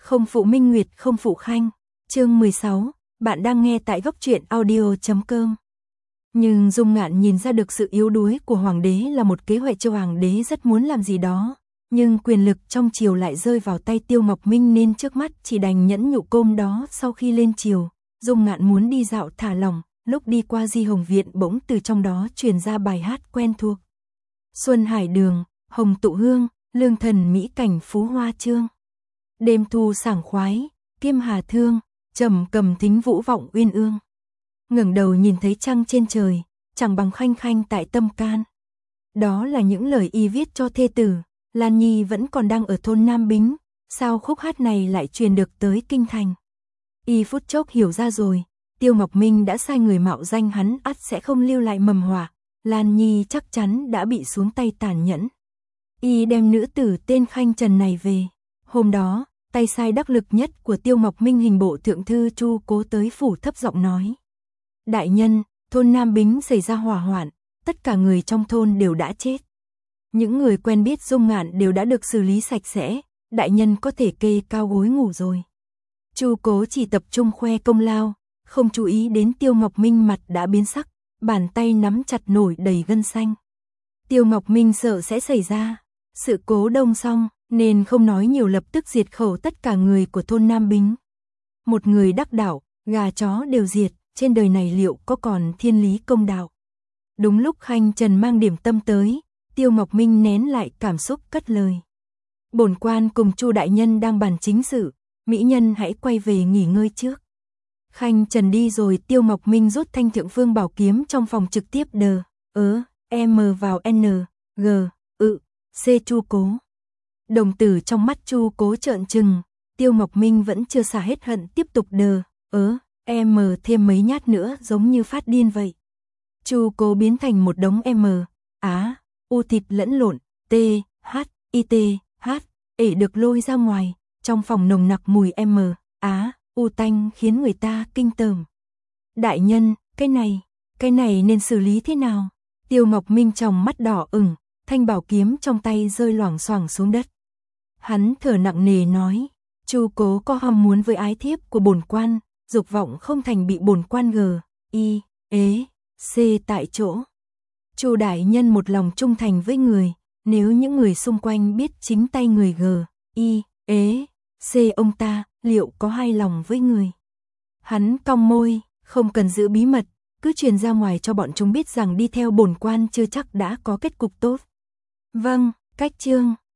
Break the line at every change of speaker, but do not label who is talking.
Không phụ Minh Nguyệt không phụ Khanh. Chương 16, bạn đang nghe tại góc truyện audio.com. Nhưng Dung Ngạn nhìn ra được sự yếu đuối của hoàng đế là một kế hoạch cho hoàng đế rất muốn làm gì đó, nhưng quyền lực trong triều lại rơi vào tay Tiêu Ngọc Minh nên trước mắt chỉ đành nhẫn nhục côm đó. Sau khi lên triều, Dung Ngạn muốn đi dạo thả lỏng, lúc đi qua Di Hồng Viện bỗng từ trong đó truyền ra bài hát quen thuộc. Xuân Hải Đường, Hồng Tụ Hương, Lương Thần Mỹ Cảnh Phú Hoa Trương. Đêm thu sảng khoái, Kiêm Hà Thương, trầm cầm thính vũ vọng uyên ương. Ngẩng đầu nhìn thấy trăng trên trời, chẳng bằng khanh khanh tại tâm can. Đó là những lời y viết cho thê tử. Lan Nhi vẫn còn đang ở thôn Nam Bính, sao khúc hát này lại truyền được tới kinh thành. Y phút chốc hiểu ra rồi, Tiêu Ngọc Minh đã sai người mạo danh hắn, ắt sẽ không lưu lại mầm họa. Lan Nhi chắc chắn đã bị xuống tay tàn nhẫn. Y đem nữ tử tên Khanh Trần này về. Hôm đó, tay sai đắc lực nhất của Tiêu Ngọc Minh hình bộ thượng thư Chu Cố tới phủ thấp giọng nói: đại nhân, thôn Nam Bính xảy ra hỏa hoạn, tất cả người trong thôn đều đã chết. Những người quen biết Dung Ngạn đều đã được xử lý sạch sẽ, đại nhân có thể kê cao gối ngủ rồi. Chu Cố chỉ tập trung khoe công lao, không chú ý đến Tiêu Ngọc Minh mặt đã biến sắc, bàn tay nắm chặt nổi đầy gân xanh. Tiêu Ngọc Minh sợ sẽ xảy ra sự cố đông xong, nên không nói nhiều, lập tức diệt khẩu tất cả người của thôn Nam Bính. Một người đắc đạo, gà chó đều diệt, trên đời này liệu có còn thiên lý công đạo. Đúng lúc Khanh Trần mang điểm tâm tới, Tiêu Ngọc Minh nén lại cảm xúc cất lời: bổn quan cùng Chu đại nhân đang bàn chính sự, mỹ nhân hãy quay về nghỉ ngơi trước. Khanh Trần đi rồi, Tiêu Ngọc Minh rút thanh Thượng Phương bảo kiếm trong phòng, trực tiếp đờ M vào N G C Chu Cố. Đồng tử trong mắt Chu Cố trợn trừng, Tiêu Ngọc Minh vẫn chưa xả hết hận, tiếp tục đờ M thêm mấy nhát nữa giống như phát điên vậy. Chu Cố biến thành một đống U thịt lẫn lộn, được lôi ra ngoài, trong phòng nồng nặc mùi U tanh khiến người ta kinh tởm. Đại nhân, cái này nên xử lý thế nào? Tiêu Ngọc Minh trong mắt đỏ ửng, thanh bảo kiếm trong tay rơi loảng xoảng xuống đất. Hắn thở nặng nề nói: Chu Cố có ham muốn với ái thiếp của bổn quan, dục vọng không thành bị bổn quan C tại chỗ. Chu đại nhân một lòng trung thành với người, nếu những người xung quanh biết chính tay người C ông ta, liệu có hài lòng với người? Hắn cong môi, không cần giữ bí mật, cứ truyền ra ngoài cho bọn chúng biết rằng đi theo bổn quan chưa chắc đã có kết cục tốt. Vâng, cách chương.